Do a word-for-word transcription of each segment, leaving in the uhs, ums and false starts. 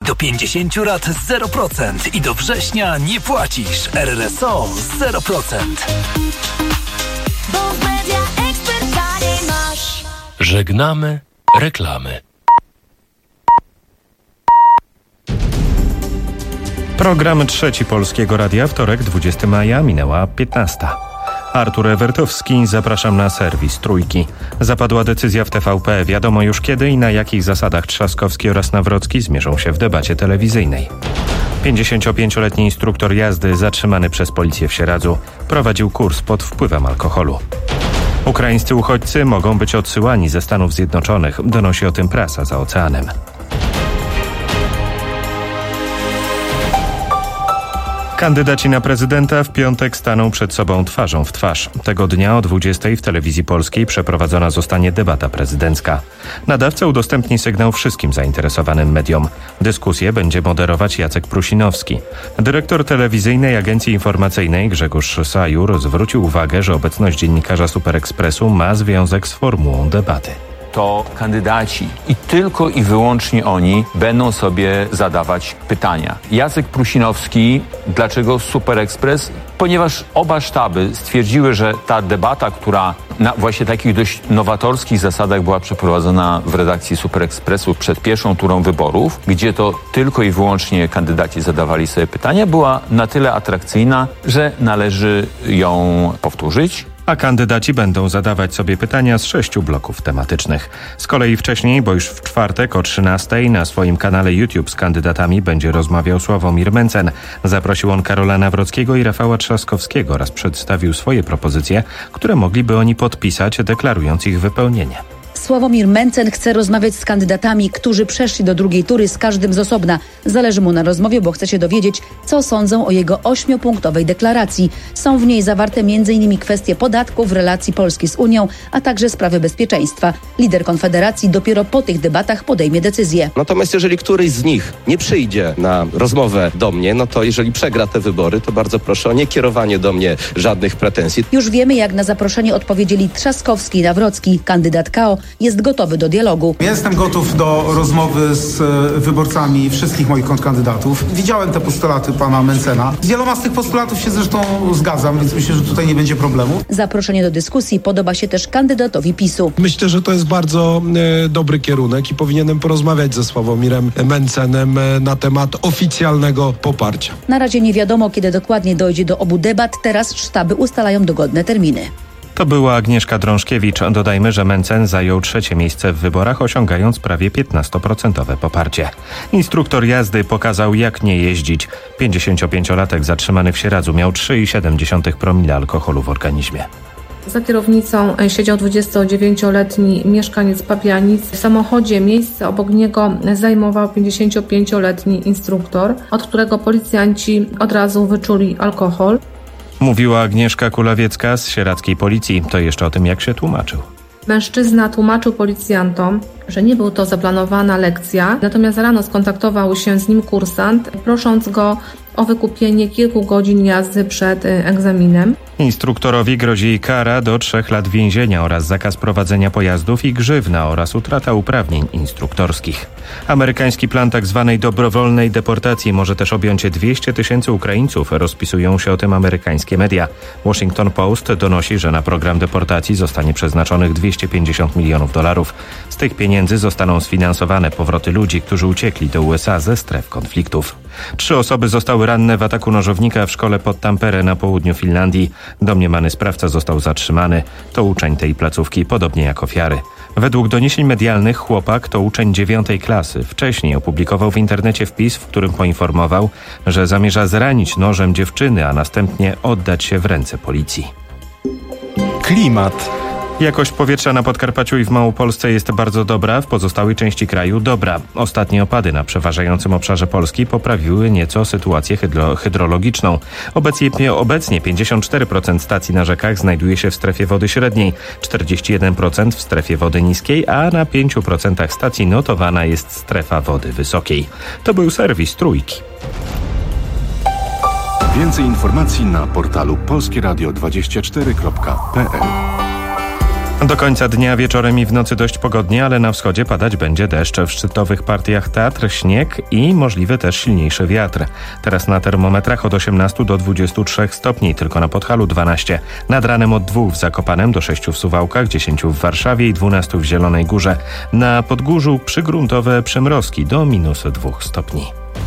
do pięćdziesięciu lat zero procent i do września nie płacisz. R R S O zero procent. Bo w Media Expert taniej masz. Żegnamy reklamy. Program Trzeci Polskiego Radia, wtorek, dwudziestego maja, minęła piętnasta. Artur Ewertowski, zapraszam na serwis Trójki. Zapadła decyzja w T V P. Wiadomo już kiedy i na jakich zasadach Trzaskowski oraz Nawrocki zmierzą się w debacie telewizyjnej. pięćdziesięciopięcioletni instruktor jazdy zatrzymany przez policję w Sieradzu prowadził kurs pod wpływem alkoholu. Ukraińscy uchodźcy mogą być odsyłani ze Stanów Zjednoczonych. Donosi o tym prasa za oceanem. Kandydaci na prezydenta w piątek staną przed sobą twarzą w twarz. Tego dnia o dwudziestej w Telewizji Polskiej przeprowadzona zostanie debata prezydencka. Nadawca udostępni sygnał wszystkim zainteresowanym mediom. Dyskusję będzie moderować Jacek Prusinowski. Dyrektor telewizyjnej agencji informacyjnej Grzegorz Sajur zwrócił uwagę, że obecność dziennikarza Superekspresu ma związek z formułą debaty. To kandydaci i tylko i wyłącznie oni będą sobie zadawać pytania. Jacek Prusinowski, dlaczego Super Express? Ponieważ oba sztaby stwierdziły, że ta debata, która na właśnie takich dość nowatorskich zasadach była przeprowadzona w redakcji Super Expressu przed pierwszą turą wyborów, gdzie to tylko i wyłącznie kandydaci zadawali sobie pytania, była na tyle atrakcyjna, że należy ją powtórzyć. A kandydaci będą zadawać sobie pytania z sześciu bloków tematycznych. Z kolei wcześniej, bo już w czwartek o trzynastej na swoim kanale YouTube z kandydatami będzie rozmawiał Sławomir Mencen. Zaprosił on Karola Nawrockiego i Rafała Trzaskowskiego oraz przedstawił swoje propozycje, które mogliby oni podpisać, deklarując ich wypełnienie. Sławomir Mencen chce rozmawiać z kandydatami, którzy przeszli do drugiej tury, z każdym z osobna. Zależy mu na rozmowie, bo chce się dowiedzieć, co sądzą o jego ośmiopunktowej deklaracji. Są w niej zawarte między innymi kwestie podatków, relacji Polski z Unią, a także sprawy bezpieczeństwa. Lider Konfederacji dopiero po tych debatach podejmie decyzję. Natomiast jeżeli któryś z nich nie przyjdzie na rozmowę do mnie, no to jeżeli przegra te wybory, to bardzo proszę o niekierowanie do mnie żadnych pretensji. Już wiemy, jak na zaproszenie odpowiedzieli Trzaskowski i Nawrocki. Kandydat K O jest gotowy do dialogu. Jestem gotów do rozmowy z wyborcami wszystkich moich kontrkandydatów. Widziałem te postulaty pana Mencena. Z wieloma z tych postulatów się zresztą zgadzam, więc myślę, że tutaj nie będzie problemu. Zaproszenie do dyskusji podoba się też kandydatowi PiSu. Myślę, że to jest bardzo e, dobry kierunek i powinienem porozmawiać ze Sławomirem Mencenem e, na temat oficjalnego poparcia. Na razie nie wiadomo, kiedy dokładnie dojdzie do obu debat. Teraz sztaby ustalają dogodne terminy. To była Agnieszka Drążkiewicz. Dodajmy, że Mencen zajął trzecie miejsce w wyborach, osiągając prawie piętnastoprocentowe poparcie. Instruktor jazdy pokazał, jak nie jeździć. pięćdziesięciopięciolatek zatrzymany w Sieradzu miał trzy przecinek siedem promila alkoholu w organizmie. Za kierownicą siedział dwudziestodziewięcioletni mieszkaniec Pabianic. W samochodzie miejsce obok niego zajmował pięćdziesięciopięcioletni instruktor, od którego policjanci od razu wyczuli alkohol. Mówiła Agnieszka Kulawiecka z sieradzkiej policji. To jeszcze o tym, jak się tłumaczył. Mężczyzna tłumaczył policjantom, że nie był to zaplanowana lekcja, natomiast rano skontaktował się z nim kursant, prosząc go o wykupienie kilku godzin jazdy przed egzaminem. Instruktorowi grozi kara do trzech lat więzienia oraz zakaz prowadzenia pojazdów i grzywna oraz utrata uprawnień instruktorskich. Amerykański plan tzw. dobrowolnej deportacji może też objąć dwieście tysięcy Ukraińców, rozpisują się o tym amerykańskie media. Washington Post donosi, że na program deportacji zostanie przeznaczonych dwieście pięćdziesiąt milionów dolarów. Z tych pieniędzy zostaną sfinansowane powroty ludzi, którzy uciekli do U S A ze stref konfliktów. Trzy osoby zostały ranne w ataku nożownika w szkole pod Tampere na południu Finlandii. Domniemany sprawca został zatrzymany. To uczeń tej placówki, podobnie jak ofiary. Według doniesień medialnych chłopak to uczeń dziewiątej klasy. Wcześniej opublikował w internecie wpis, w którym poinformował, że zamierza zranić nożem dziewczyny, a następnie oddać się w ręce policji. Klimat. Jakość powietrza na Podkarpaciu i w Małopolsce jest bardzo dobra, w pozostałej części kraju dobra. Ostatnie opady na przeważającym obszarze Polski poprawiły nieco sytuację hydro- hydrologiczną. Obecnie, obecnie pięćdziesiąt cztery procent stacji na rzekach znajduje się w strefie wody średniej, czterdzieści jeden procent w strefie wody niskiej, a na pięć procent stacji notowana jest strefa wody wysokiej. To był serwis Trójki. Więcej informacji na portalu polskieradio dwadzieścia cztery kropka p l. Do końca dnia, wieczorem i w nocy dość pogodnie, ale na wschodzie padać będzie deszcz. W szczytowych partiach Tatr śnieg i możliwy też silniejszy wiatr. Teraz na termometrach od osiemnastu do dwudziestu trzech stopni, tylko na Podhalu dwanaście. Nad ranem od dwóch w Zakopanem do sześciu w Suwałkach, dziesięciu w Warszawie i dwunastu w Zielonej Górze. Na Podgórzu przygruntowe przymrozki do minus dwóch stopni.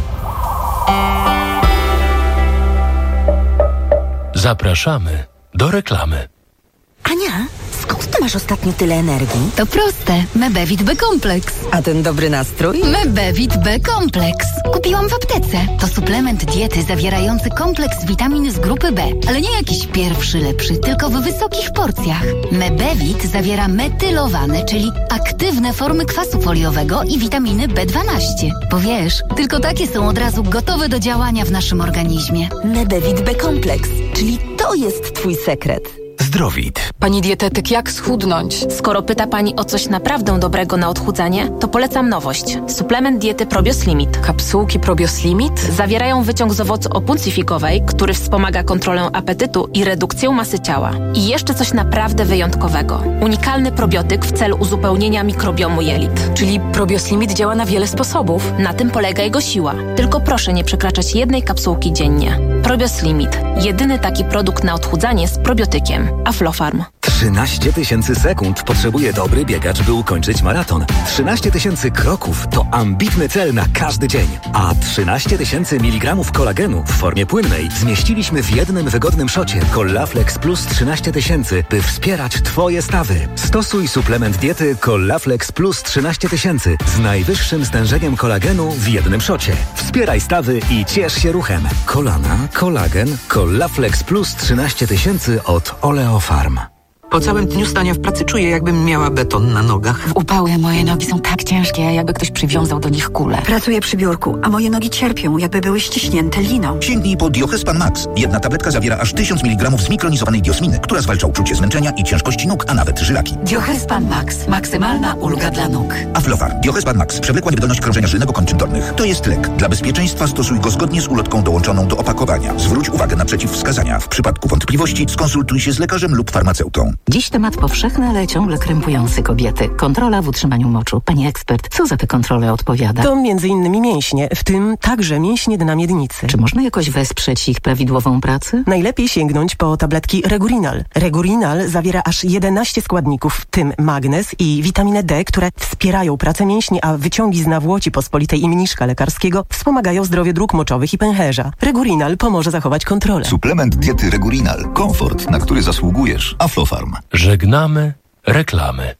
Zapraszamy do reklamy. Ania, skąd ty masz ostatnio tyle energii? To proste. Mebevit B-kompleks. A ten dobry nastrój? Mebevit B-kompleks. Kupiłam w aptece. To suplement diety zawierający kompleks witamin z grupy B. Ale nie jakiś pierwszy lepszy, tylko w wysokich porcjach. Mebevit zawiera metylowane, czyli aktywne formy kwasu foliowego i witaminy B dwanaście. Bo wiesz, tylko takie są od razu gotowe do działania w naszym organizmie. Mebevit B-kompleks, czyli to jest twój sekret. Zdrowit. Pani dietetyk, jak schudnąć? Skoro pyta Pani o coś naprawdę dobrego na odchudzanie, to polecam nowość. Suplement diety Probios Limit. Kapsułki Probios Limit? Zawierają wyciąg z owocu opuncyfikowej, który wspomaga kontrolę apetytu i redukcję masy ciała. I jeszcze coś naprawdę wyjątkowego. Unikalny probiotyk w celu uzupełnienia mikrobiomu jelit. Czyli Probios Limit działa na wiele sposobów. Na tym polega jego siła. Tylko proszę nie przekraczać jednej kapsułki dziennie. Probios Limit. Jedyny taki produkt na odchudzanie z probiotykiem. Aflofarm. trzynaście tysięcy sekund potrzebuje dobry biegacz, by ukończyć maraton. trzynaście tysięcy kroków to ambitny cel na każdy dzień. A trzynaście tysięcy miligramów kolagenu w formie płynnej zmieściliśmy w jednym wygodnym szocie Collaflex Plus trzynaście tysięcy, by wspierać Twoje stawy. Stosuj suplement diety Collaflex Plus trzynaście tysięcy z najwyższym stężeniem kolagenu w jednym szocie. Wspieraj stawy i ciesz się ruchem. Kolana, kolagen, Collaflex Plus trzynaście tysięcy od Oleofarm. Po całym dniu stania w pracy czuję, jakbym miała beton na nogach. W upały moje nogi są tak ciężkie, jakby ktoś przywiązał do nich kulę. Pracuję przy biurku, a moje nogi cierpią, jakby były ściśnięte liną. Sięgnij po Diohespan Max. Jedna tabletka zawiera aż tysiąc miligramów zmikronizowanej diosminy, która zwalcza uczucie zmęczenia i ciężkości nóg, a nawet żylaki. Diohespan Max. Maksymalna ulga dla nóg. Aflofarm. Diohespan Max. Przewlekła niewydolność krążenia żylnego kończyn dolnych. To jest lek. Dla bezpieczeństwa stosuj go zgodnie z ulotką dołączoną do opakowania. Zwróć uwagę na przeciwwskazania. W przypadku wątpliwości skonsultuj się z lekarzem lub farmaceutą. Dziś temat powszechny, ale ciągle krępujący kobiety. Kontrola w utrzymaniu moczu. Pani ekspert, co za te kontrole odpowiada? To między innymi mięśnie, w tym także mięśnie dna miednicy. Czy można jakoś wesprzeć ich prawidłową pracę? Najlepiej sięgnąć po tabletki Regurinal. Regurinal zawiera aż jedenaście składników, w tym magnez i witaminę D, które wspierają pracę mięśni, a wyciągi z nawłoci pospolitej i mniszka lekarskiego wspomagają zdrowie dróg moczowych i pęcherza. Regurinal pomoże zachować kontrolę. Suplement diety Regurinal. Komfort, na który zasługujesz. Aflofarm. Żegnamy reklamy.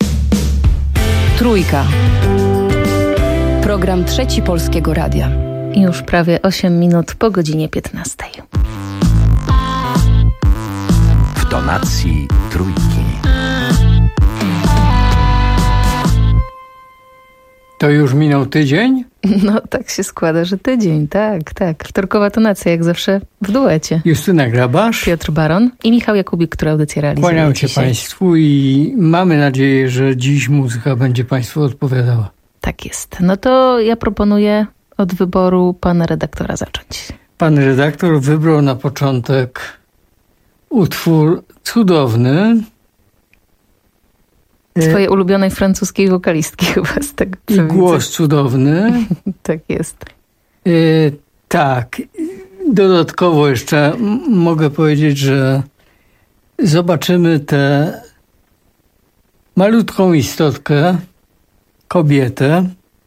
Trójka. Program Trzeci Polskiego Radia. Już prawie osiem minut po godzinie piętnastej. W tonacji Trójki. To już minął tydzień? No tak się składa, że tydzień, tak, tak. Wtorkowa tonacja jak zawsze w duecie. Justyna Grabasz, Piotr Baron i Michał Jakubik, który audycję realizuje. Kłaniam się dzisiaj Państwu i mamy nadzieję, że dziś muzyka będzie Państwu odpowiadała. Tak jest. No to ja proponuję od wyboru pana redaktora zacząć. Pan redaktor wybrał na początek utwór cudowny. Swojej ulubionej francuskiej wokalistki chyba z tego, co I widzę. głos cudowny. Tak jest. E, tak. Dodatkowo jeszcze m- mogę powiedzieć, że zobaczymy tę malutką istotkę, kobietę,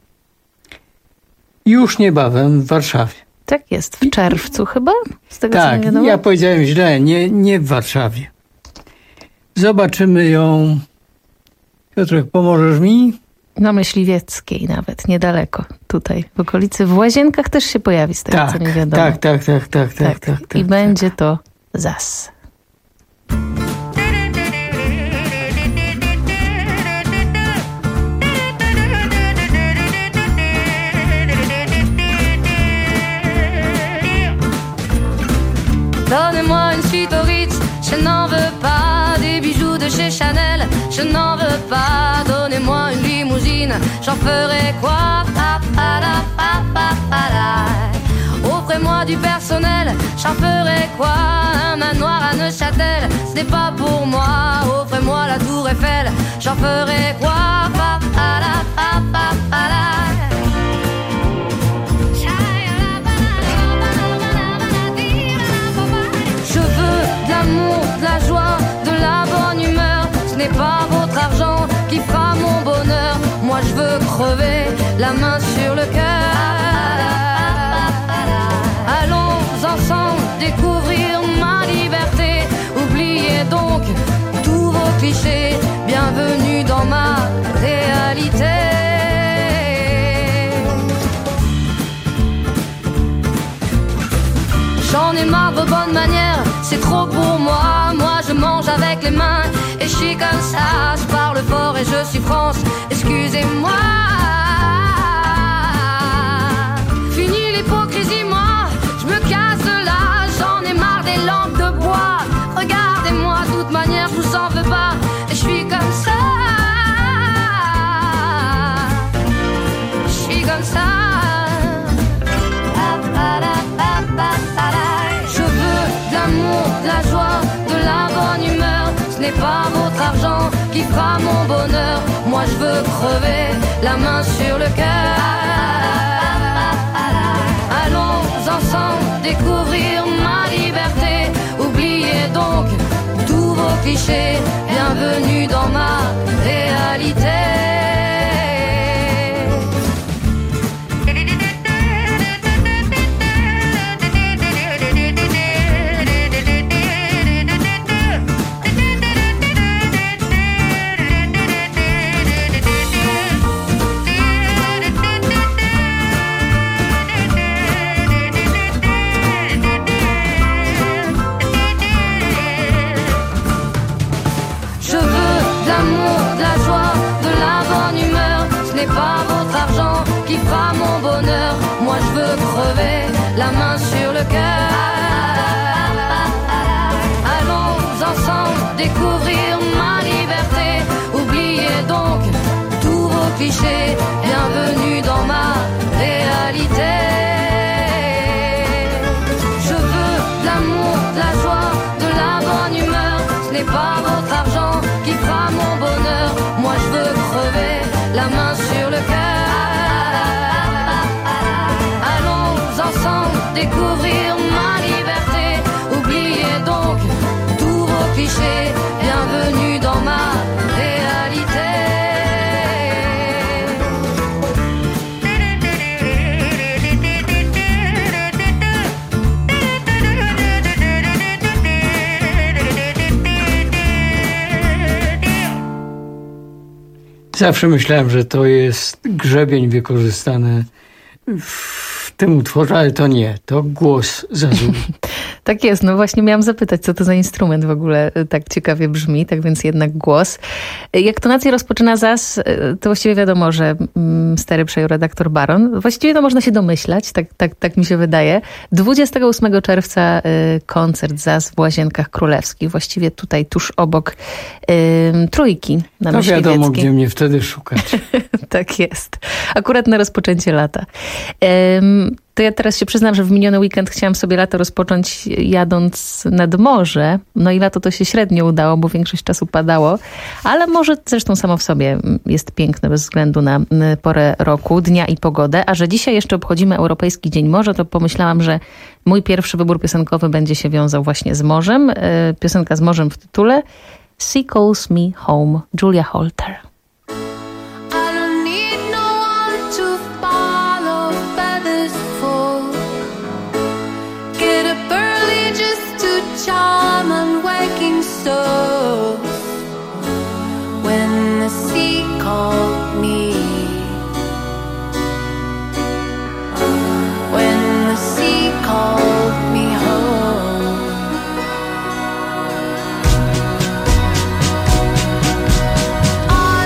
już niebawem w Warszawie. Tak jest. W czerwcu chyba? Z tego, tak, co mi ja powiedziałem źle. Nie, nie w Warszawie. Zobaczymy ją... Piotrek, pomożesz mi? Na Myśliwieckiej nawet, niedaleko. Tutaj, w okolicy. W Łazienkach też się pojawi, z tego tak, co mi wiadomo. Tak, tak, tak, tak, tak, tak, tak. I tak, będzie tak. to zas. Donnez-moi une suite au Ritz, je n'en veux pas. Des bijoux de chez Chanel, je n'en veux pas. Donnez-moi une limousine, j'en ferai quoi? Pa, pa, la, pa, pa, pa, la. Offrez-moi du personnel, j'en ferai quoi? Un manoir à Neuchâtel, ce n'est pas pour moi. Offrez-moi la tour Eiffel, j'en ferai quoi? Je veux de l'amour, de la joie, de la bonne humeur. Ce n'est pas votre argent qui fera mon bonheur. Moi je veux crever la main sur le cœur. Allons ensemble découvrir ma liberté. Oubliez donc tous vos clichés. Bienvenue dans ma réalité. J'en ai marre de bonnes manières, c'est trop pour moi. Moi je mange avec les mains et je suis comme ça. Je parle fort et je suis France, excusez-moi. Fini l'hypocrisie, moi, je me casse de là. J'en ai marre des lampes de bois. Regardez-moi, de toute manière, je vous en veux pas. Et je suis comme ça. Je suis comme ça. Je veux de l'amour, de la joie, de la bonne humeur. Ce n'est pas votre argent qui fera mon bonheur. Moi je veux crever la main sur le cœur. Allons ensemble découvrir ma liberté. Oubliez donc tous vos clichés. Bienvenue dans ma réalité. Pas votre argent qui fera mon bonheur. Moi je veux crever la main sur le cœur. Allons ensemble découvrir ma liberté. Oubliez donc tous vos clichés. Bienvenue dans ma réalité. Je veux de l'amour, de la joie, de la bonne humeur. Ce n'est pas votre argent qui fera mon bonheur. Moi je veux crever la main sur le cœur. Allons ensemble découvrir ma liberté. Oubliez donc tous vos clichés. Bienvenue dans ma réalité. Zawsze myślałem, że to jest grzebień wykorzystany w tym utworze, ale to nie. To głos Zazuli. Tak jest, no właśnie miałam zapytać, co to za instrument w ogóle tak ciekawie brzmi, tak więc jednak głos. Jak tonację rozpoczyna Zaz, to właściwie wiadomo, że stary przejął redaktor Baron. Właściwie to można się domyślać, tak, tak, tak mi się wydaje. dwudziestego ósmego czerwca koncert Zaz w Łazienkach Królewskich, właściwie tutaj tuż obok y, Trójki na No Myśliwieckiej. wiadomo, gdzie mnie wtedy szukać. Tak jest. Akurat na rozpoczęcie lata. Ym, To ja teraz się przyznam, że w miniony weekend chciałam sobie lato rozpocząć jadąc nad morze. No i lato to się średnio udało, bo większość czasu padało. Ale morze zresztą samo w sobie jest piękne bez względu na porę roku, dnia i pogodę. A że dzisiaj jeszcze obchodzimy Europejski Dzień Morza, to pomyślałam, że mój pierwszy wybór piosenkowy będzie się wiązał właśnie z morzem. Piosenka z morzem w tytule Sea Calls Me Home, Julia Holter. Charm and waking souls when the sea called me, when the sea called me home. I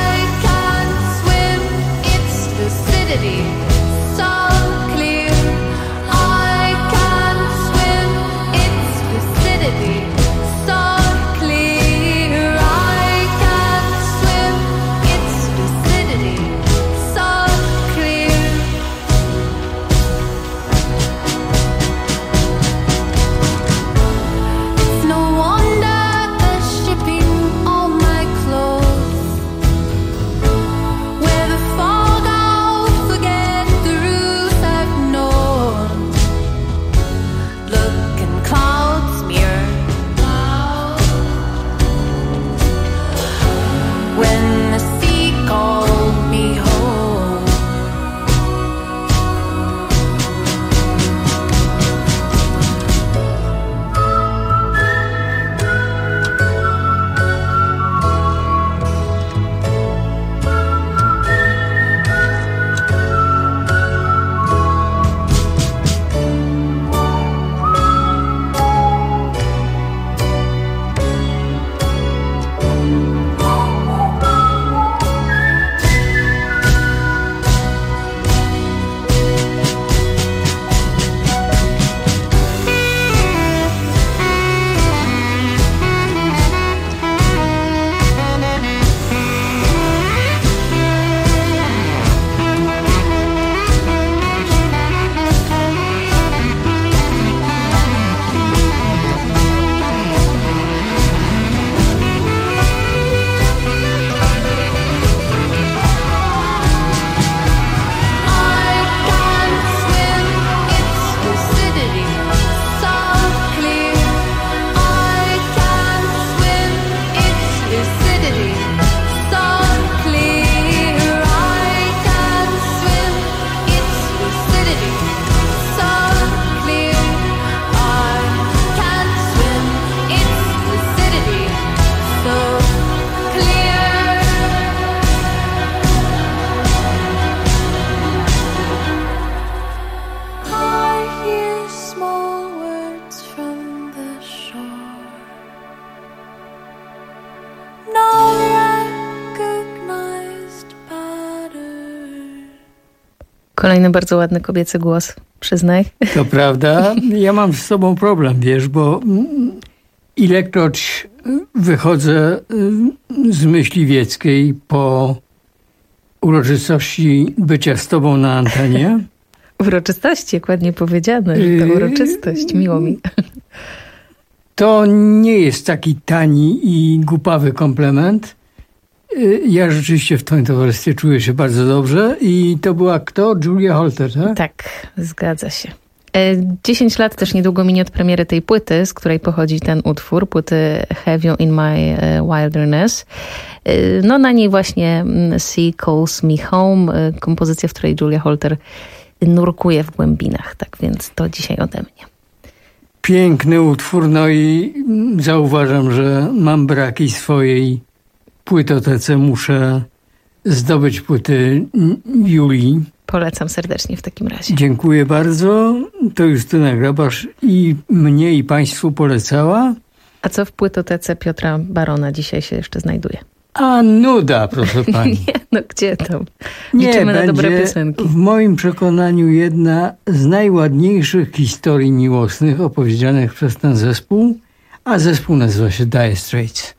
Kolejny bardzo ładny kobiecy głos, przyznaj. To prawda. Ja mam z tobą problem, wiesz, bo ilekroć wychodzę z Myśliwieckiej po uroczystości bycia z tobą na antenie. Uroczystości, jak ładnie powiedziane, że to uroczystość, miło mi. To nie jest taki tani i głupawy komplement. Ja rzeczywiście w twoim towarzystwie czuję się bardzo dobrze i to była kto? Julia Holter, tak? Tak, zgadza się. Dziesięć lat też niedługo minie od premiery tej płyty, z której pochodzi ten utwór, płyty Have You In My Wilderness. No na niej właśnie Sea Calls Me Home, kompozycja, w której Julia Holter nurkuje w głębinach, tak więc to dzisiaj ode mnie. Piękny utwór, no i zauważam, że mam braki swojej płytotece, muszę zdobyć płyty Julii. Polecam serdecznie w takim razie. Dziękuję bardzo. To Justyna Grabasz i mnie i państwu polecała. A co w płytotece Piotra Barona dzisiaj się jeszcze znajduje? A nuda, proszę pani. Nie, no gdzie tam? Nie, liczymy będzie na dobre piosenki. W moim przekonaniu jedna z najładniejszych historii miłosnych opowiedzianych przez ten zespół, a zespół nazywa się Dire Straits.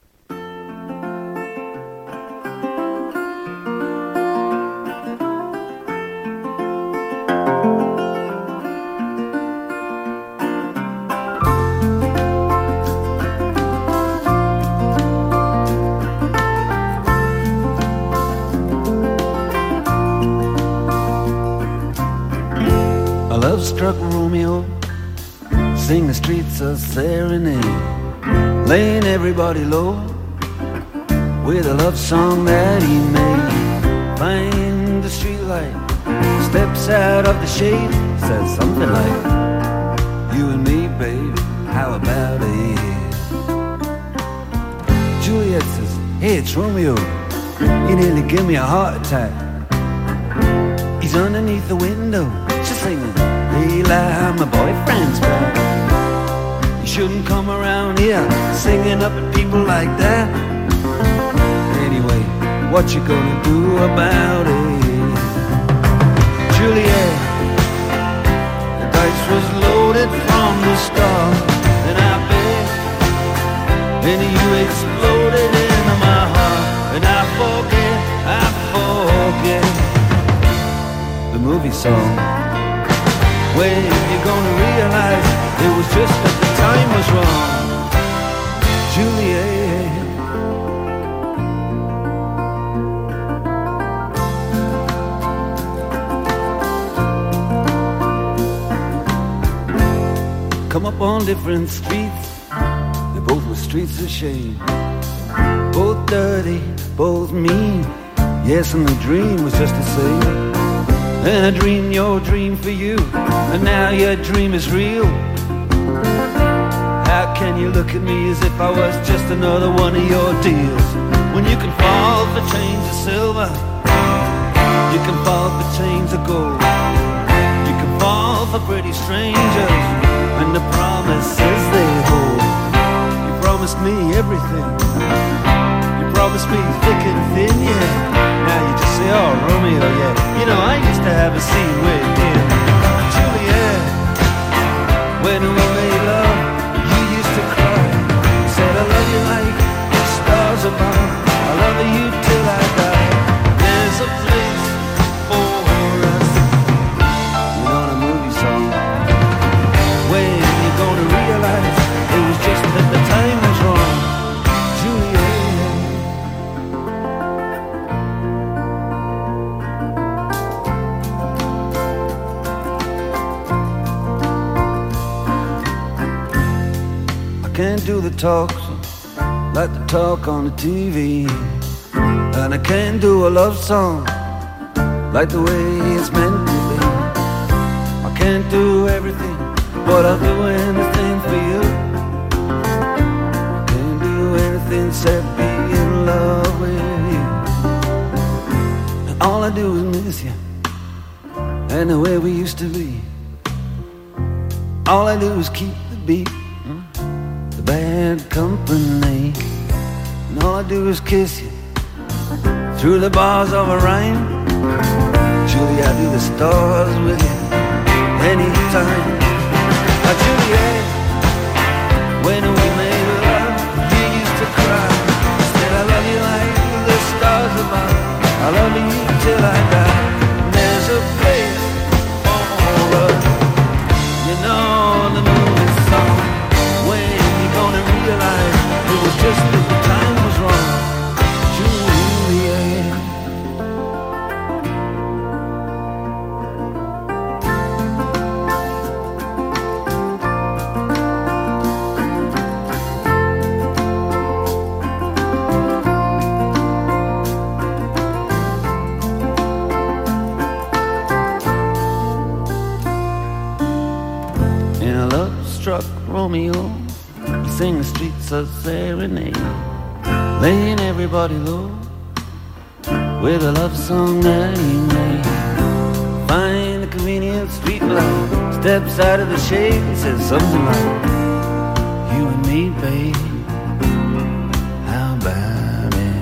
Love-struck Romeo sing the streets a serenade, laying everybody low with a love song that he made. Find the streetlight, steps out of the shade, says something like, you and me, baby, how about it? Juliet says, hey, it's Romeo, you nearly give me a heart attack. He's underneath the window, she's singing, Eli, my boyfriend's back. You shouldn't come around here singing up at people like that. Anyway, what you gonna do about it? Juliet, the dice was loaded from the start, and I bet, and you exploded into my heart, and I forget, I forget the movie song. When you're gonna realize it was just that the time was wrong, Juliet. Come up on different streets, they both were streets of shame, both dirty, both mean. Yes, and the dream was just the same. And I dreamed your dream for you, and now your dream is real. How can you look at me as if I was just another one of your deals? When you can fall for chains of silver, you can fall for chains of gold, you can fall for pretty strangers and the promises they hold. You promised me everything, you promised me thick and thin, yeah. Now you just say, oh, Romeo, yeah. You know, I used to have a scene with him. Juliet, when we made love, you used to cry. You said, I love you like the stars above. I love you till I die. There's a place for us. You know the movie song. When you're gonna realize it was just that the time was wrong. Juliet. Can't do the talk like the talk on the T V, and I can't do a love song like the way it's meant to be. I can't do everything, but I'll do anything for you. Can't do anything except be in love with you. And all I do is miss you and the way we used to be. All I do is keep the beat, bad company, and all I do is kiss you through the bars of a rhyme. Julie, I do the stars with you anytime. Now, Juliet, when we made love, you used to cry. Still, I love you like the stars above. I love you till I die. There's a place for us, you know, the movie song. When you gonna realize it was just that the time was wrong, Juliet. In a love-struck Romeo, we sing the streets a serenade, laying everybody low with a love song that he made. Find a convenient street light, steps out of the shade and says something like, you and me, babe, how about it?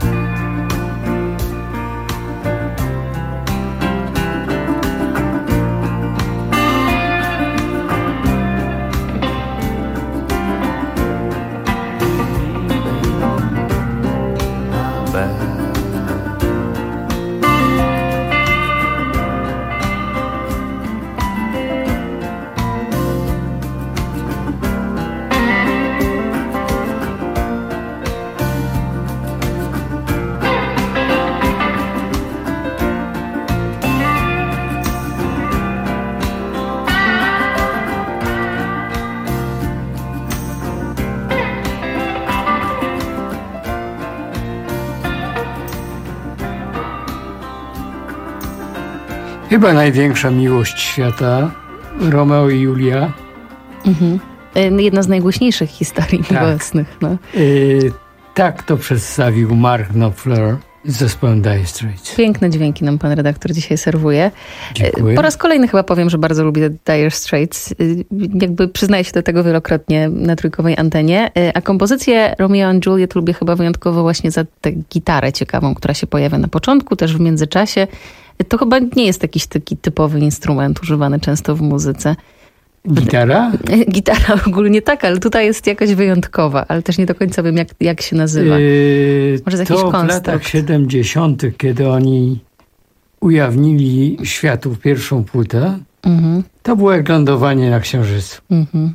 Chyba największa miłość świata, Romeo i Julia. Mhm. Jedna z najgłośniejszych historii tak. miłosnych. No. Yy, tak to przedstawił Mark Knopfler z zespołem Dire Straits. Piękne dźwięki nam pan redaktor dzisiaj serwuje. Dziękuję. Po raz kolejny chyba powiem, że bardzo lubię Dire Straits. Jakby przyznaję się do tego wielokrotnie na trójkowej antenie. A kompozycję Romeo and Juliet lubię chyba wyjątkowo właśnie za tę gitarę ciekawą, która się pojawia na początku, też w międzyczasie. To chyba nie jest jakiś taki typowy instrument używany często w muzyce. Gitara? Gitara ogólnie tak, ale tutaj jest jakaś wyjątkowa, ale też nie do końca wiem, jak, jak się nazywa. Yy, Może jest to jakiś w konstrukt. latach siedemdziesiątych, kiedy oni ujawnili światu pierwszą płytę, mhm. to było jak lądowanie na Księżycu. Mhm.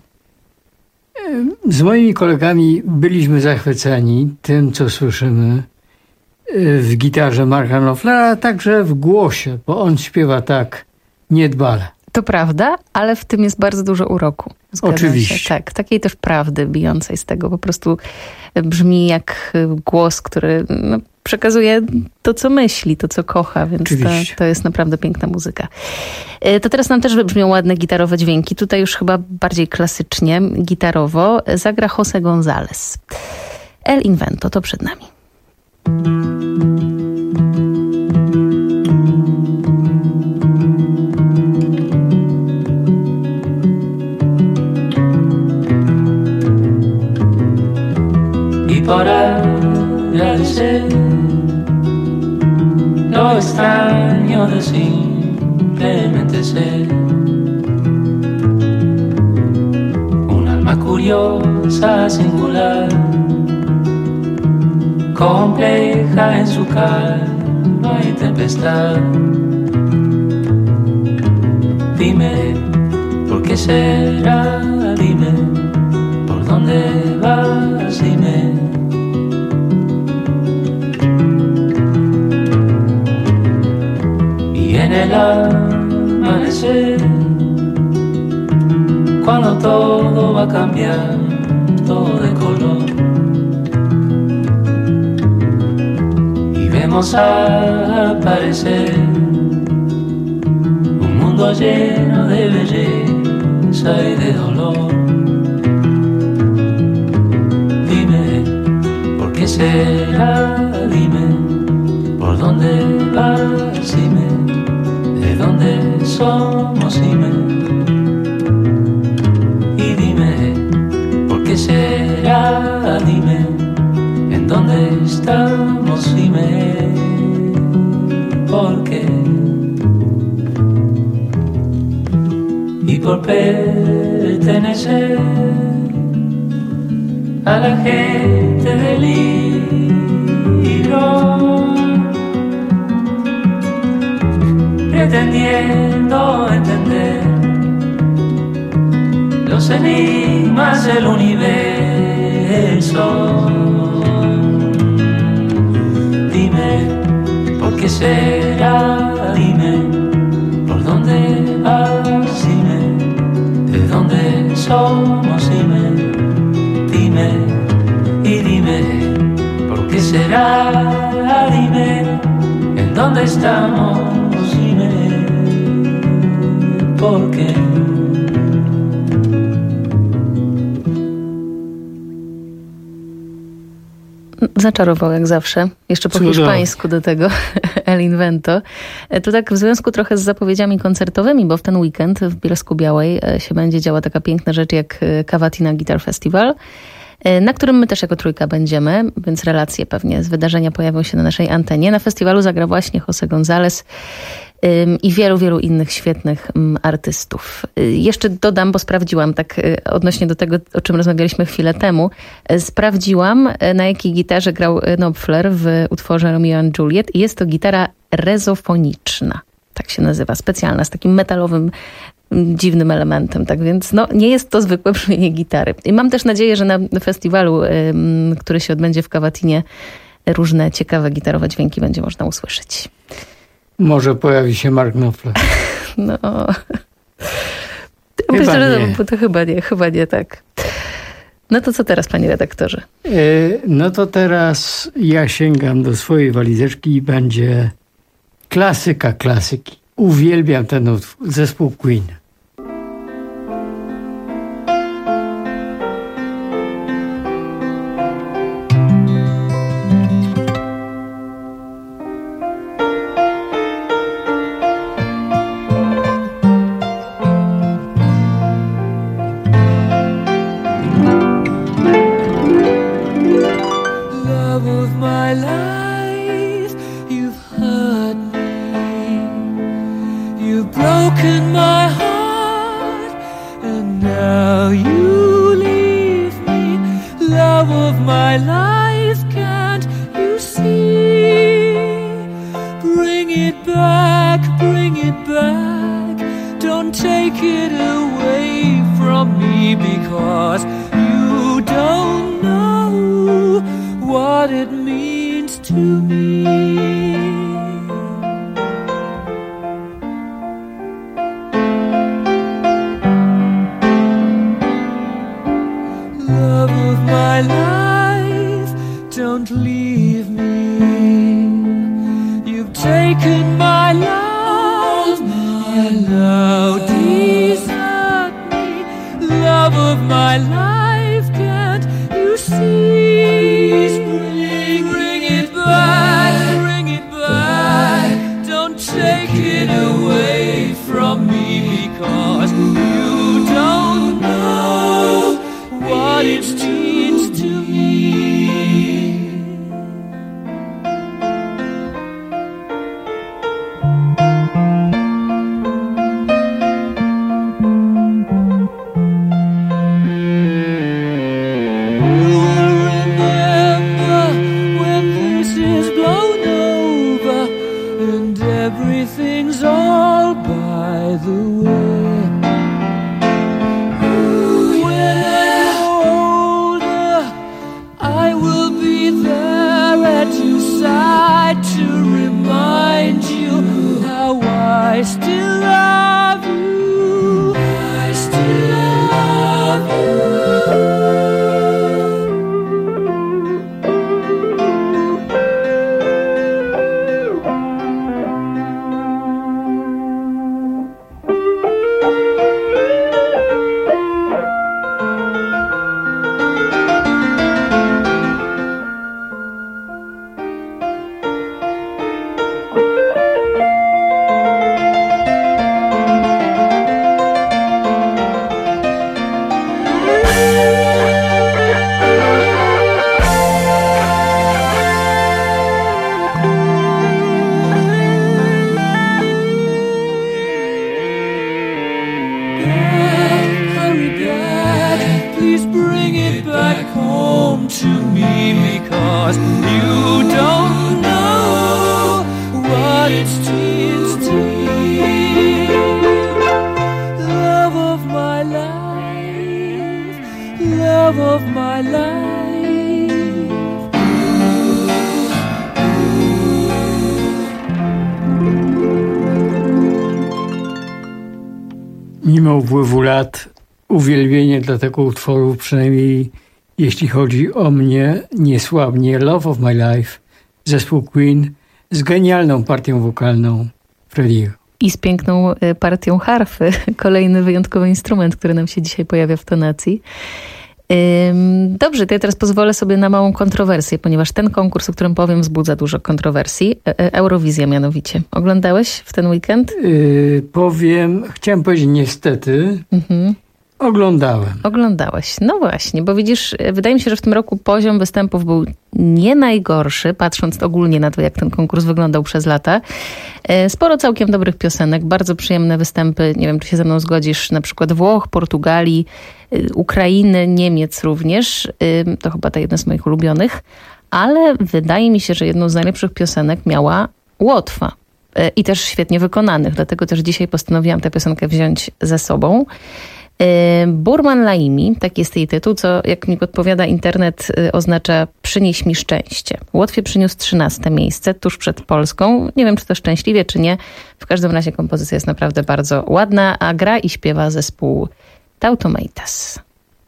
Z moimi kolegami byliśmy zachwyceni tym, co słyszymy w gitarze Marka Knopflera, a także w głosie, bo on śpiewa tak niedbale. To prawda, ale w tym jest bardzo dużo uroku. Zgadzam Oczywiście. Się. Tak, takiej też prawdy bijącej z tego. Po prostu brzmi jak głos, który no, przekazuje to, co myśli, to, co kocha, więc to, to jest naprawdę piękna muzyka. To teraz nam też wybrzmią ładne gitarowe dźwięki. Tutaj już chyba bardziej klasycznie, gitarowo zagra José González. El Invento to przed nami. Y para agradecer lo extraño de simplemente ser un alma curiosa, singular, compleja en su calma y tempestad. Dime, ¿por qué será? Dime, ¿por dónde vas? Dime. Y en el amanecer, cuando todo va a cambiar, todo de color, vemos aparecer un mundo lleno de belleza y de dolor. Dime, ¿por qué será? Dime, ¿por dónde vas? Dime, ¿de dónde somos? Dime. Y dime, ¿por qué será? Dime, ¿en dónde estamos? Dime, ¿por qué? por pertenecer a la gente del libro, pretendiendo entender los enigmas del universo. Dime, ¿por qué será? Dime, ¿por dónde vas? Dime, ¿de dónde somos? Dime, dime, y dime, ¿por qué será? Dime, ¿en dónde estamos? Dime, ¿por qué? Zaczarował jak zawsze. Jeszcze po Cudownie. hiszpańsku do tego El Invento. To tak w związku trochę z zapowiedziami koncertowymi, bo w ten weekend w Bielsku-Białej się będzie działa taka piękna rzecz jak Cavatina Guitar Festival, na którym my też jako Trójka będziemy, więc relacje pewnie z wydarzenia pojawią się na naszej antenie. Na festiwalu zagra właśnie José González i wielu, wielu innych świetnych artystów. Jeszcze dodam, bo sprawdziłam tak odnośnie do tego, o czym rozmawialiśmy chwilę temu. Sprawdziłam, na jakiej gitarze grał Knopfler w utworze Romeo and Juliet. I jest to gitara rezofoniczna. Tak się nazywa, specjalna, z takim metalowym, dziwnym elementem. Tak więc no, nie jest to zwykłe brzmienie gitary. I mam też nadzieję, że na festiwalu, który się odbędzie w Cavatinie, różne ciekawe gitarowe dźwięki będzie można usłyszeć. Może pojawi się Mark Knopfler. No. Chyba Myślę, nie. że to chyba nie, chyba nie tak. No to co teraz, panie redaktorze? E, no to teraz ja sięgam do swojej walizeczki i będzie klasyka klasyki. Uwielbiam ten utwór, zespół Queen. life, love of my life. Mimo upływu lat uwielbienie dla tego utworu, przynajmniej jeśli chodzi o mnie, niesłabnie Love of My Life, zespół Queen z genialną partią wokalną Freddie'ego. I z piękną partią harfy. Kolejny wyjątkowy instrument, który nam się dzisiaj pojawia w tonacji. Dobrze, to ja teraz pozwolę sobie na małą kontrowersję, ponieważ ten konkurs, o którym powiem, wzbudza dużo kontrowersji. Eurowizja mianowicie. Oglądałeś w ten weekend? Yy, powiem, chciałem powiedzieć niestety, mhm. Oglądałem. Oglądałeś. No właśnie, bo widzisz, wydaje mi się, że w tym roku poziom występów był nie najgorszy, patrząc ogólnie na to, jak ten konkurs wyglądał przez lata. Sporo całkiem dobrych piosenek, bardzo przyjemne występy, nie wiem, czy się ze mną zgodzisz, na przykład Włoch, Portugalii, Ukrainy, Niemiec również. To chyba ta jedna z moich ulubionych. Ale wydaje mi się, że jedną z najlepszych piosenek miała Łotwa. I też świetnie wykonanych, dlatego też dzisiaj postanowiłam tę piosenkę wziąć ze sobą. Burman Laimi, tak jest jej tytuł, co jak mi podpowiada internet oznacza przynieś mi szczęście. Łotwie przyniósł trzynaste miejsce, tuż przed Polską. Nie wiem, czy to szczęśliwie, czy nie. W każdym razie kompozycja jest naprawdę bardzo ładna, a gra i śpiewa zespół Tautomeitas.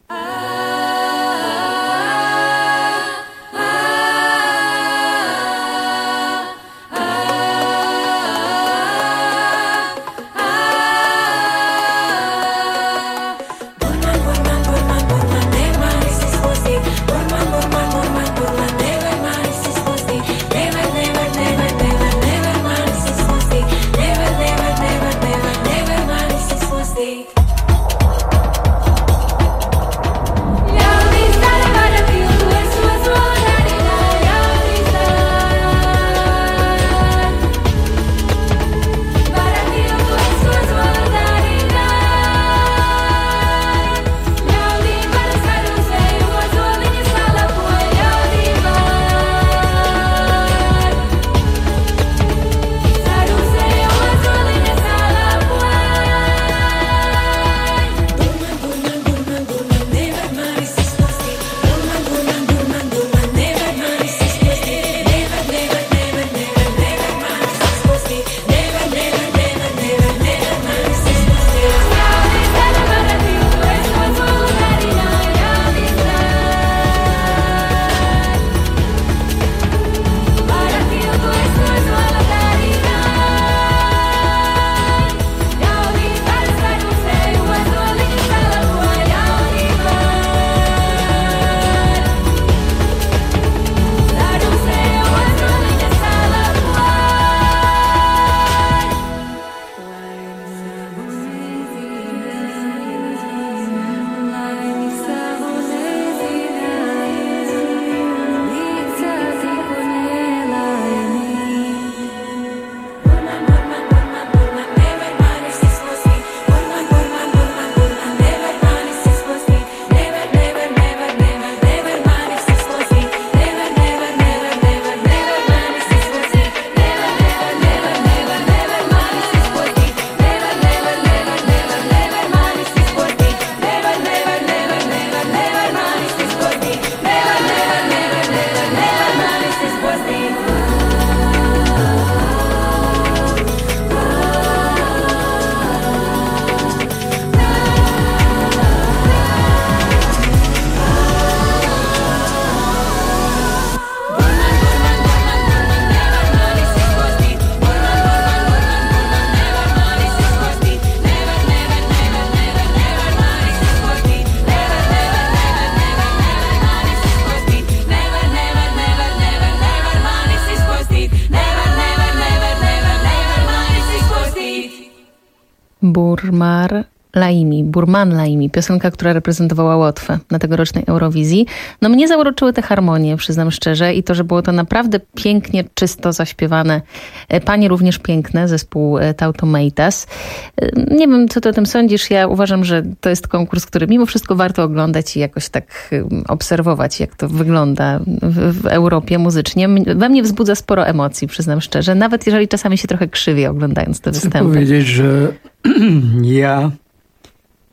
Burmar Laimi, Burman Laimi, piosenka, która reprezentowała Łotwę na tegorocznej Eurowizji. No mnie zauroczyły te harmonie, przyznam szczerze, i to, że było to naprawdę pięknie, czysto zaśpiewane. Panie również piękne, zespół Tautomeitas. Nie wiem, co ty o tym sądzisz. Ja uważam, że to jest konkurs, który mimo wszystko warto oglądać i jakoś tak obserwować, jak to wygląda w, w Europie muzycznie. We mnie wzbudza sporo emocji, przyznam szczerze, nawet jeżeli czasami się trochę krzywię oglądając te występy. Chcę powiedzieć, że ja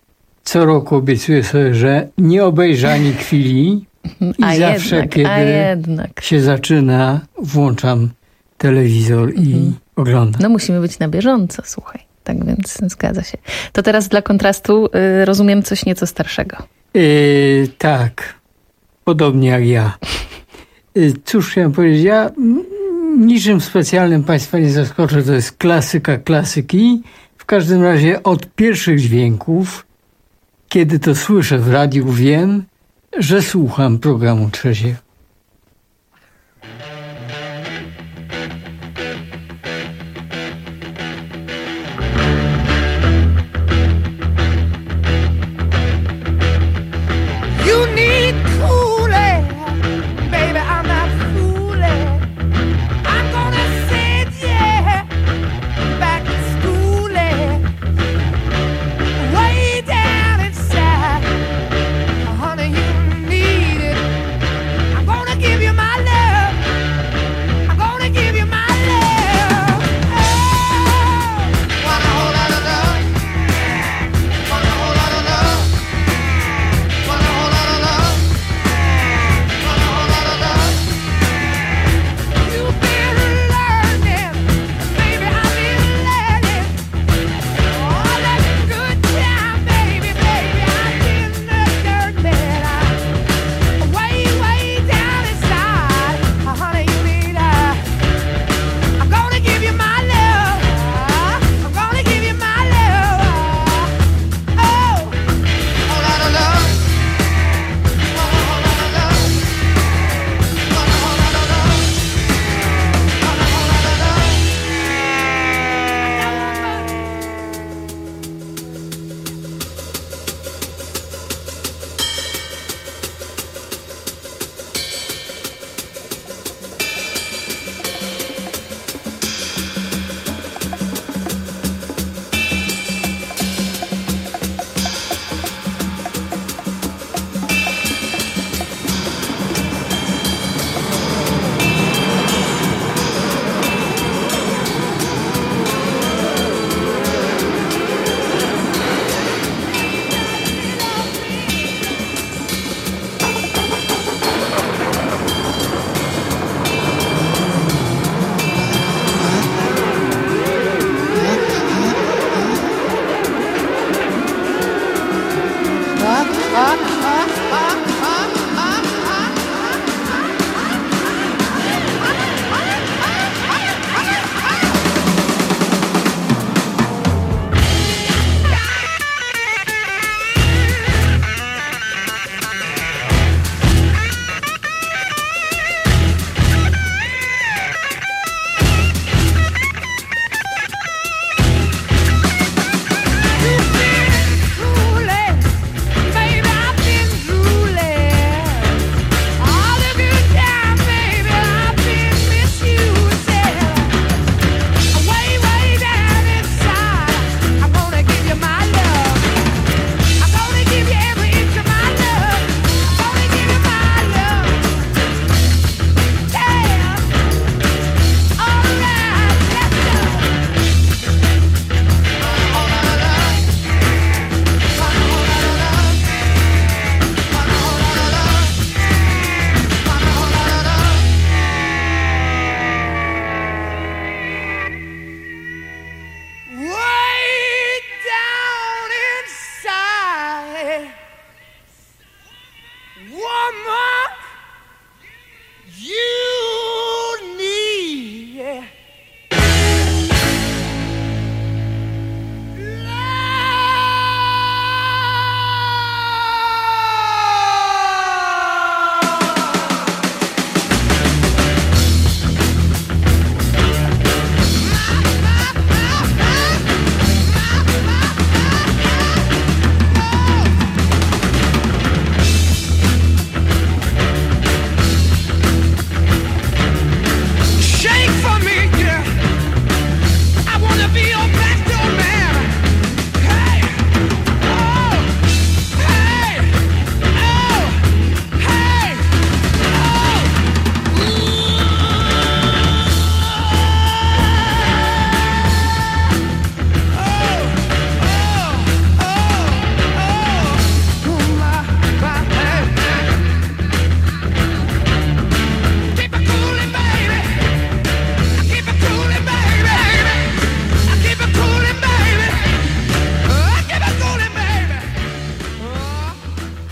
co roku obiecuję sobie, że nie obejrzę ani chwili i a zawsze, jednak, kiedy a jednak. się zaczyna, włączam telewizor i mhm. oglądam. No musimy być na bieżąco, słuchaj. Tak więc zgadza się. To teraz dla kontrastu y, rozumiem coś nieco starszego. Yy, tak, podobnie jak ja. Yy, cóż chciałem powiedzieć, ja niczym specjalnym Państwa nie zaskoczę, to jest klasyka klasyki. W każdym razie od pierwszych dźwięków, kiedy to słyszę w radiu, wiem, że słucham programu trzeciego.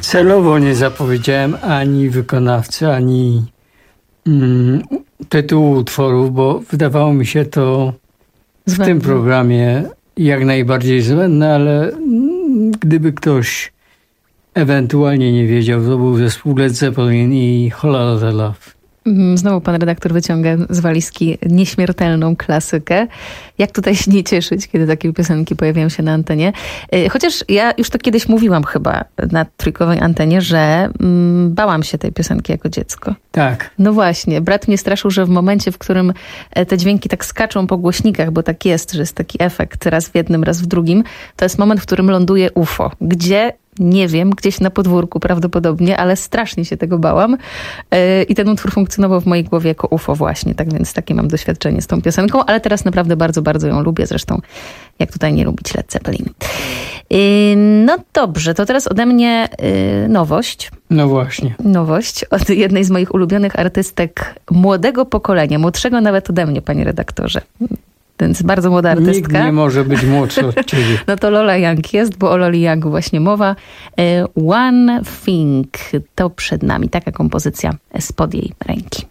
Celowo nie zapowiedziałem ani wykonawcy, ani mm, tytułu utworów, bo wydawało mi się to w Zbędne. tym programie jak najbardziej zbędne, ale mm, gdyby ktoś ewentualnie nie wiedział, to był zespół Led Zeppelin i Whole Lotta Love. Znowu pan redaktor wyciąga z walizki nieśmiertelną klasykę. Jak tutaj się nie cieszyć, kiedy takie piosenki pojawiają się na antenie? Chociaż ja już to kiedyś mówiłam chyba na trójkowej antenie, że mm, bałam się tej piosenki jako dziecko. Tak. No właśnie. Brat mnie straszył, że w momencie, w którym te dźwięki tak skaczą po głośnikach, bo tak jest, że jest taki efekt raz w jednym, raz w drugim, to jest moment, w którym ląduje U F O. Gdzie? Nie wiem, gdzieś na podwórku prawdopodobnie, ale strasznie się tego bałam. Yy, I ten utwór funkcjonował w mojej głowie jako U F O właśnie, tak więc takie mam doświadczenie z tą piosenką, ale teraz naprawdę bardzo, bardzo ją lubię. Zresztą jak tutaj nie lubić Led Zeppelin. Yy, no dobrze, to teraz ode mnie yy, nowość. No właśnie. Nowość od jednej z moich ulubionych artystek młodego pokolenia, młodszego nawet ode mnie, panie redaktorze. Więc bardzo młoda artystka. Nikt nie może być młodszy od ciebie. No to Lola Young jest, bo o Loli Young właśnie mowa. One Thing to przed nami. Taka kompozycja spod jej ręki.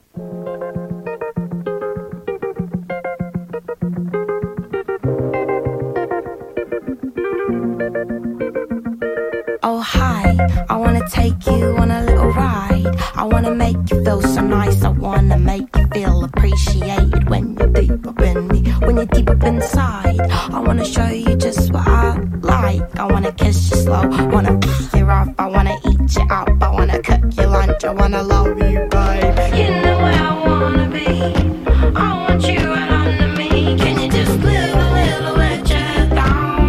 Oh hi, I wanna take you on a little ride. I wanna make you feel so nice. I wanna make you feel appreciated when you're deep up in me, when you're deep up inside. I wanna show you just what I like. I wanna kiss you slow, wanna pick you up. I wanna eat you up, I wanna cook you lunch. I wanna love you, babe. You know where I wanna be. I want you right under me. Can you just live a little let you down?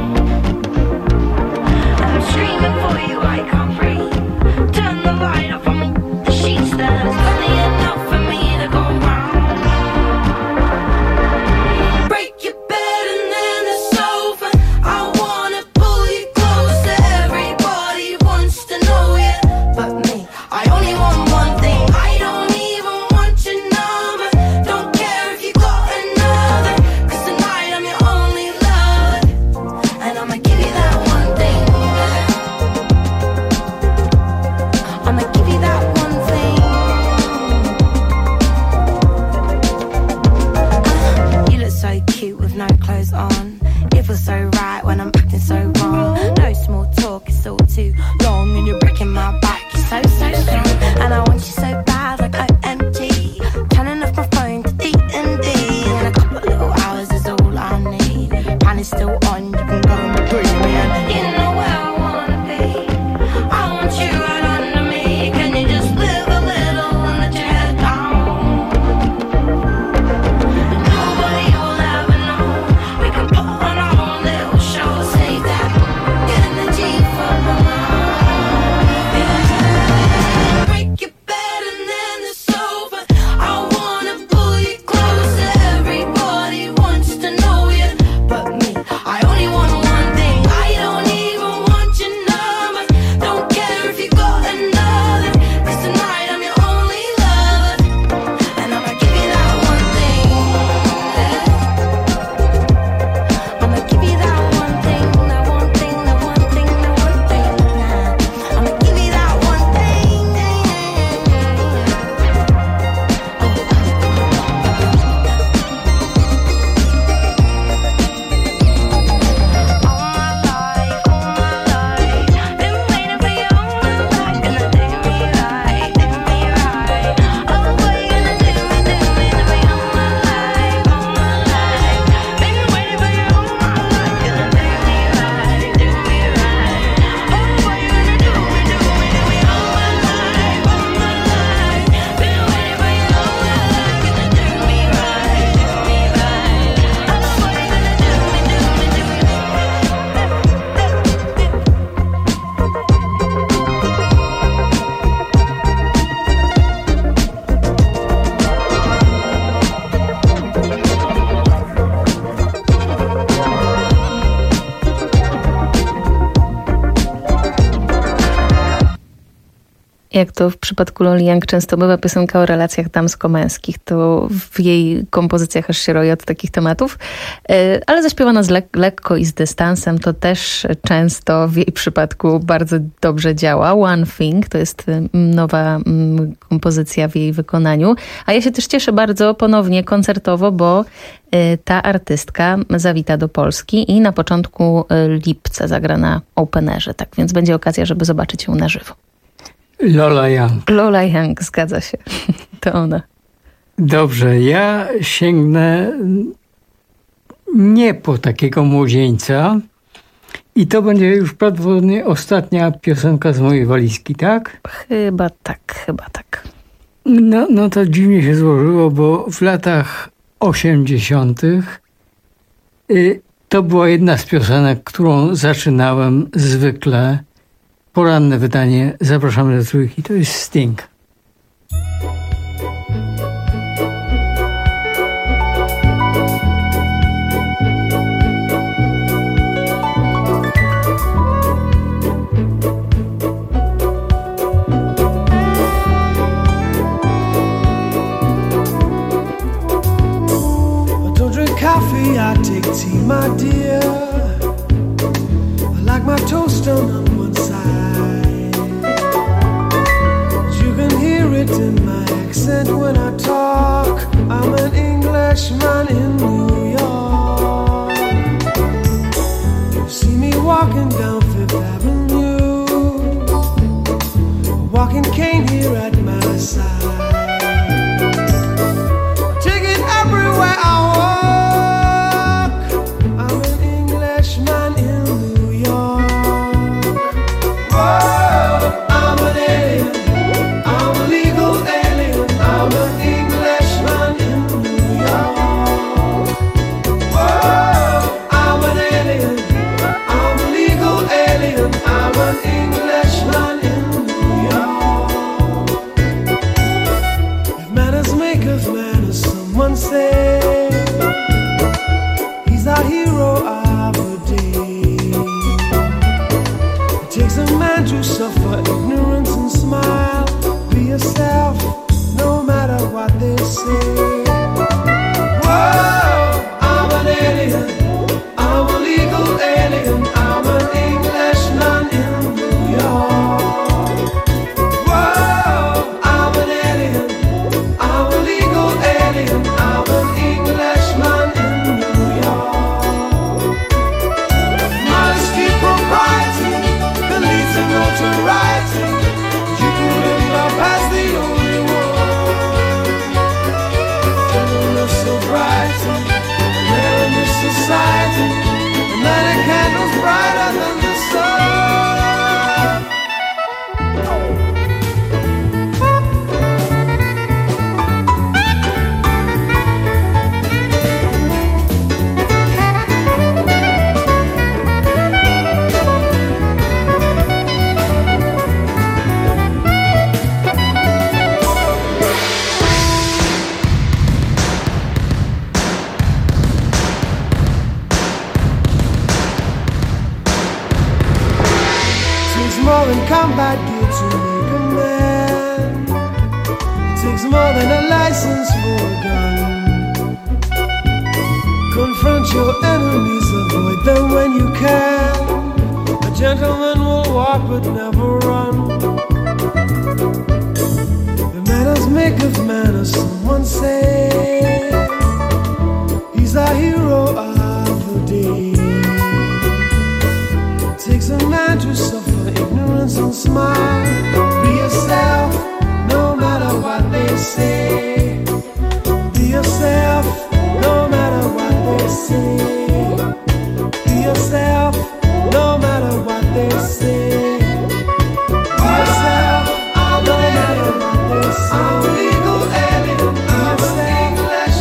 I'm screaming for you, I can't breathe. Turn the light off on the sheets. There's plenty enough for me to go round. Break your bed and then the sofa. I wanna pull you closer. Everybody wants to know you, but me. I only want one thing. I don't even want your number. Don't care if you Jak to w przypadku Loli Young często bywa, piosenka o relacjach damsko-męskich, to w jej kompozycjach aż się roi od takich tematów, ale zaśpiewana z lek- lekko i z dystansem, to też często w jej przypadku bardzo dobrze działa. One Thing to jest nowa kompozycja w jej wykonaniu, a ja się też cieszę bardzo ponownie koncertowo, bo ta artystka zawita do Polski i na początku lipca zagra na Openerze, tak więc będzie okazja, żeby zobaczyć ją na żywo. Lola Young. Lola Young, zgadza się. To ona. Dobrze, ja sięgnę nie po takiego młodzieńca i to będzie już prawdopodobnie ostatnia piosenka z mojej walizki, tak? Chyba tak, chyba tak. No, no to dziwnie się złożyło, bo w latach osiemdziesiątych y, to była jedna z piosenek, którą zaczynałem zwykle. Poranne wydanie Zapraszamy do Trójki, to jest Sting. I don't drink coffee, I take tea, my dear. I like my toast on one side. You can hear it in my accent when I talk. I'm an Englishman in New York. You see me walking down Fifth Avenue, a walking cane here at my side. Take it everywhere I walk. I'm an Englishman in New York. Whoa, I'm an alien. I'm a legal alien. I'm an Englishman in New York. Whoa, I'm an alien. I'm a legal alien. I'm an Englishman in New York. If manners make of manners, someone say he's our hero of the day. It takes a man to suffer ignorance and smile. Be yourself, no matter what they say. Whoa, I'm an alien. I'm a legal alien. I'm an Englishman in New York. Whoa, I'm an alien. I'm a legal alien. I'm an Englishman in New York. Modesty, propriety, that leads to notoriety. You can live up as the only one. Gentleness, sobriety, rare in this society. And light a candles brighter than the sun. Takes more than combat gear to make a man. Takes more than a license for a gun. Confront your enemies, avoid them when you can. A gentleman will walk but never run. The manners make of manners, someone say. He's our hero of the day. It takes a man to suffer ignorance and smile. Be yourself, no matter what they say. Be yourself, no matter what they say. Be yourself, no matter what they say. Be yourself, no matter what they say. I'm a legal alien. I'm an English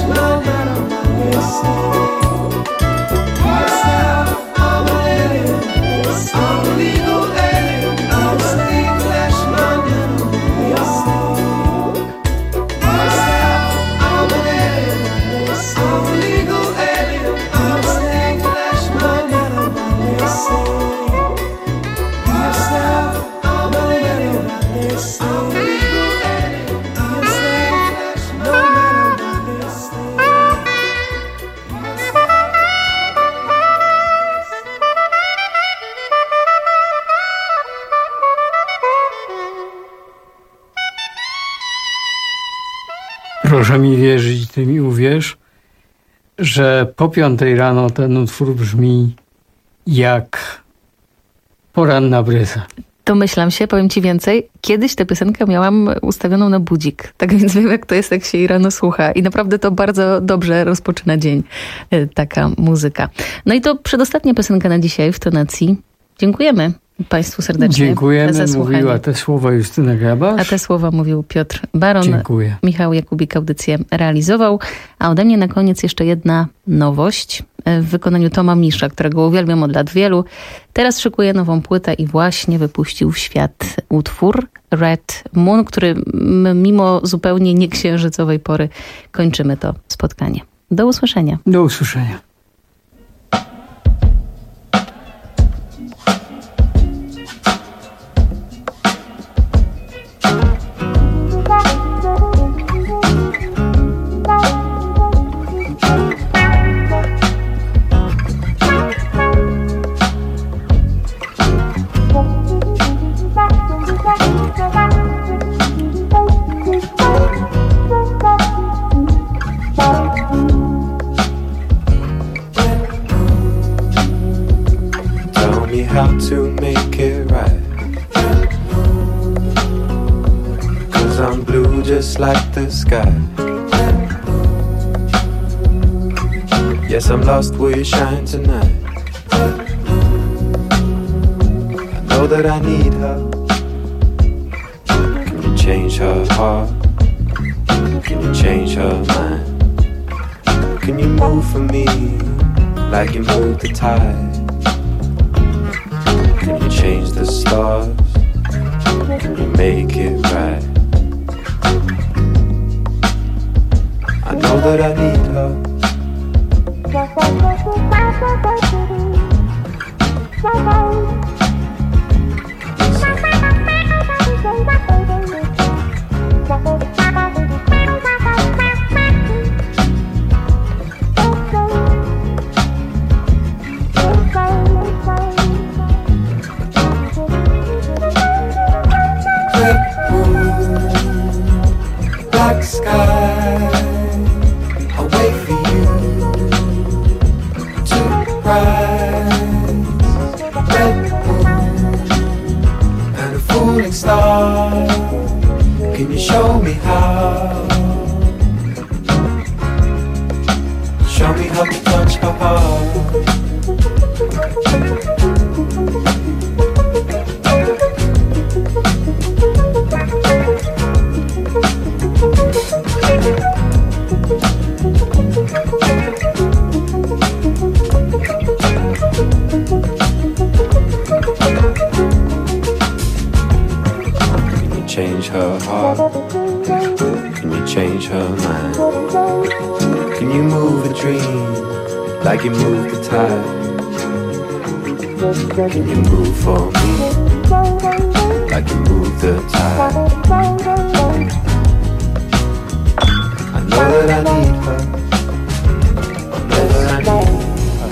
proszę mi wierzyć, ty mi uwierz, że po piątej rano ten utwór brzmi jak poranna bryza. Domyślam się, powiem ci więcej. Kiedyś tę piosenkę miałam ustawioną na budzik. Tak więc wiem, jak to jest, jak się jej rano słucha. I naprawdę to bardzo dobrze rozpoczyna dzień, taka muzyka. No i to przedostatnia piosenka na dzisiaj w tonacji. Dziękujemy Państwu serdecznie. Dziękujemy. Za słuchanie. Mówiła te słowa Justyna Grabasz. A te słowa mówił Piotr Baron. Dziękuję. Michał Jakubik audycję realizował. A ode mnie na koniec jeszcze jedna nowość w wykonaniu Toma Misza, którego uwielbiam od lat wielu. Teraz szykuje nową płytę i właśnie wypuścił w świat utwór Red Moon, który mimo zupełnie nieksiężycowej pory kończymy to spotkanie. Do usłyszenia. Do usłyszenia. How to make it right, 'cause I'm blue just like the sky. Yes, I'm lost, will you shine tonight? I know that I need her. Can you change her heart? Can you change her mind? Can you move for me like you move the tide? Can you change the stars? Can you make it right? I know that I need her. Black sky, I'll wait for you to rise. Red moon and a falling star. Can you show me how? Show me how to touch her heart. Change her heart? Can you change her mind? Can you move a dream like you move the tide? Can you move for me like you move the tide? I know that I need her. I know that I need her.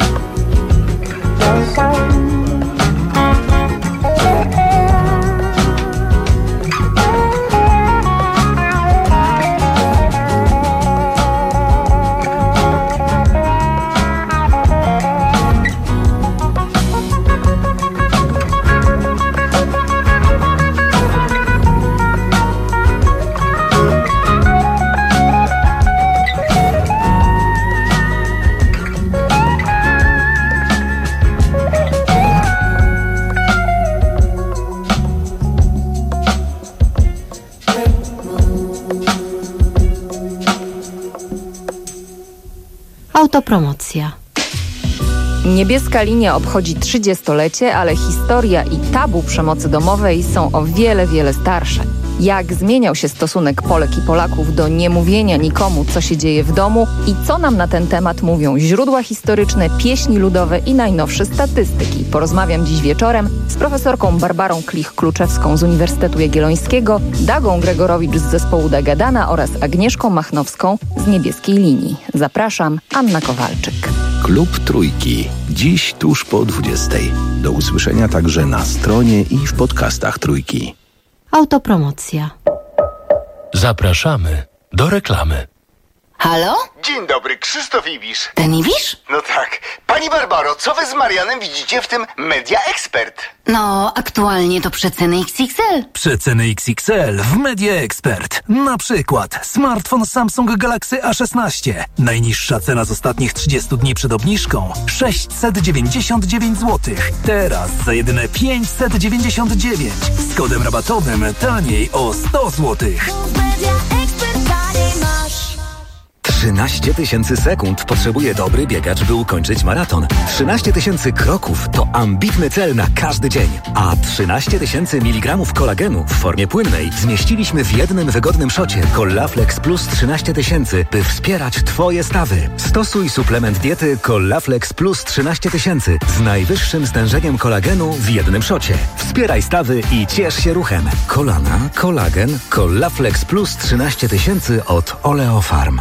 Autopromocja. Niebieska Linia obchodzi trzydziestolecie, ale historia i tabu przemocy domowej są o wiele, wiele starsze. Jak zmieniał się stosunek Polek i Polaków do niemówienia nikomu, co się dzieje w domu i co nam na ten temat mówią źródła historyczne, pieśni ludowe i najnowsze statystyki. Porozmawiam dziś wieczorem z profesorką Barbarą Klich-Kluczewską z Uniwersytetu Jagiellońskiego, Dagą Gregorowicz z zespołu Dagadana oraz Agnieszką Machnowską z Niebieskiej Linii. Zapraszam, Anna Kowalczyk. Klub Trójki. Dziś tuż po dwudziestej. Do usłyszenia także na stronie i w podcastach Trójki. Autopromocja. Zapraszamy do reklamy. Halo? Dzień dobry, Krzysztof Ibisz. Ten Ibisz? No tak. Pani Barbaro, co wy z Marianem widzicie w tym Media Expert? No, aktualnie to przeceny X X L. Przeceny X X L w Media Expert. Na przykład smartfon Samsung Galaxy A szesnaście. Najniższa cena z ostatnich trzydziestu dni przed obniżką sześćset dziewięćdziesiąt dziewięć złotych. Teraz za jedyne pięćset dziewięćdziesiąt dziewięć. Z kodem rabatowym taniej o sto złotych. trzynaście tysięcy sekund potrzebuje dobry biegacz, by ukończyć maraton. trzynaście tysięcy kroków to ambitny cel na każdy dzień. A trzynaście tysięcy miligramów kolagenu w formie płynnej zmieściliśmy w jednym wygodnym szocie Collaflex Plus trzynaście tysięcy, by wspierać Twoje stawy. Stosuj suplement diety Collaflex Plus trzynaście tysięcy z najwyższym stężeniem kolagenu w jednym szocie. Wspieraj stawy i ciesz się ruchem. Kolana, kolagen, Collaflex Plus trzynaście tysięcy od Oleofarm.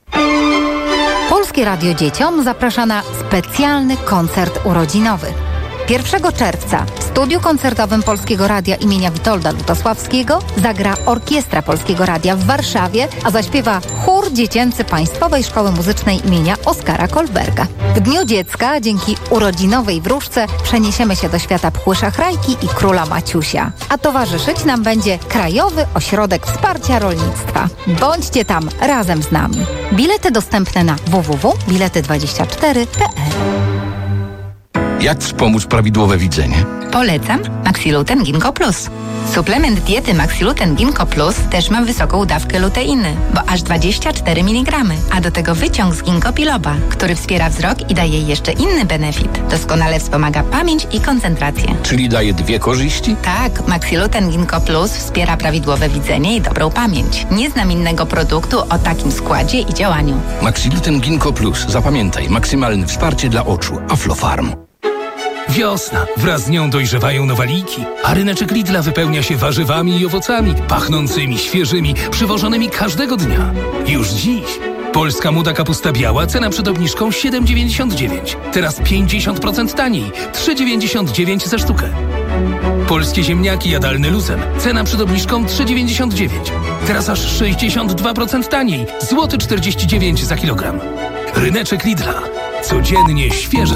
Polskie Radio Dzieciom zaprasza na specjalny koncert urodzinowy. pierwszego czerwca w studiu koncertowym Polskiego Radia imienia Witolda Lutosławskiego zagra Orkiestra Polskiego Radia w Warszawie, a zaśpiewa chór dziecięcy Państwowej Szkoły Muzycznej imienia Oskara Kolberga. W Dniu Dziecka dzięki urodzinowej wróżce przeniesiemy się do świata Pchły Szachrajki i Króla Maciusia. A towarzyszyć nam będzie Krajowy Ośrodek Wsparcia Rolnictwa. Bądźcie tam razem z nami. Bilety dostępne na w w w kropka bilety dwadzieścia cztery kropka p l. Jak wspomóc prawidłowe widzenie? Polecam Maxiluten Ginkgo Plus. Suplement diety Maxiluten Ginkgo Plus też ma wysoką dawkę luteiny, bo aż dwadzieścia cztery miligramy, a do tego wyciąg z ginkgo biloba, który wspiera wzrok i daje jeszcze inny benefit. Doskonale wspomaga pamięć i koncentrację. Czyli daje dwie korzyści? Tak, Maxiluten Ginkgo Plus wspiera prawidłowe widzenie i dobrą pamięć. Nie znam innego produktu o takim składzie i działaniu. Maxiluten Ginkgo Plus. Zapamiętaj, maksymalne wsparcie dla oczu. Aflofarm. Wiosna. Wraz z nią dojrzewają nowaliki, a ryneczek Lidla wypełnia się warzywami i owocami, pachnącymi, świeżymi, przywożonymi każdego dnia. Już dziś. Polska młoda kapusta biała, cena przed obniżką siedem dziewięćdziesiąt dziewięć. Teraz pięćdziesiąt procent taniej, trzy dziewięćdziesiąt dziewięć za sztukę. Polskie ziemniaki jadalne luzem, cena przed obniżką trzy dziewięćdziesiąt dziewięć. Teraz aż sześćdziesiąt dwa procent taniej, złoty czterdzieści dziewięć za kilogram. Ryneczek Lidla. Codziennie świeże.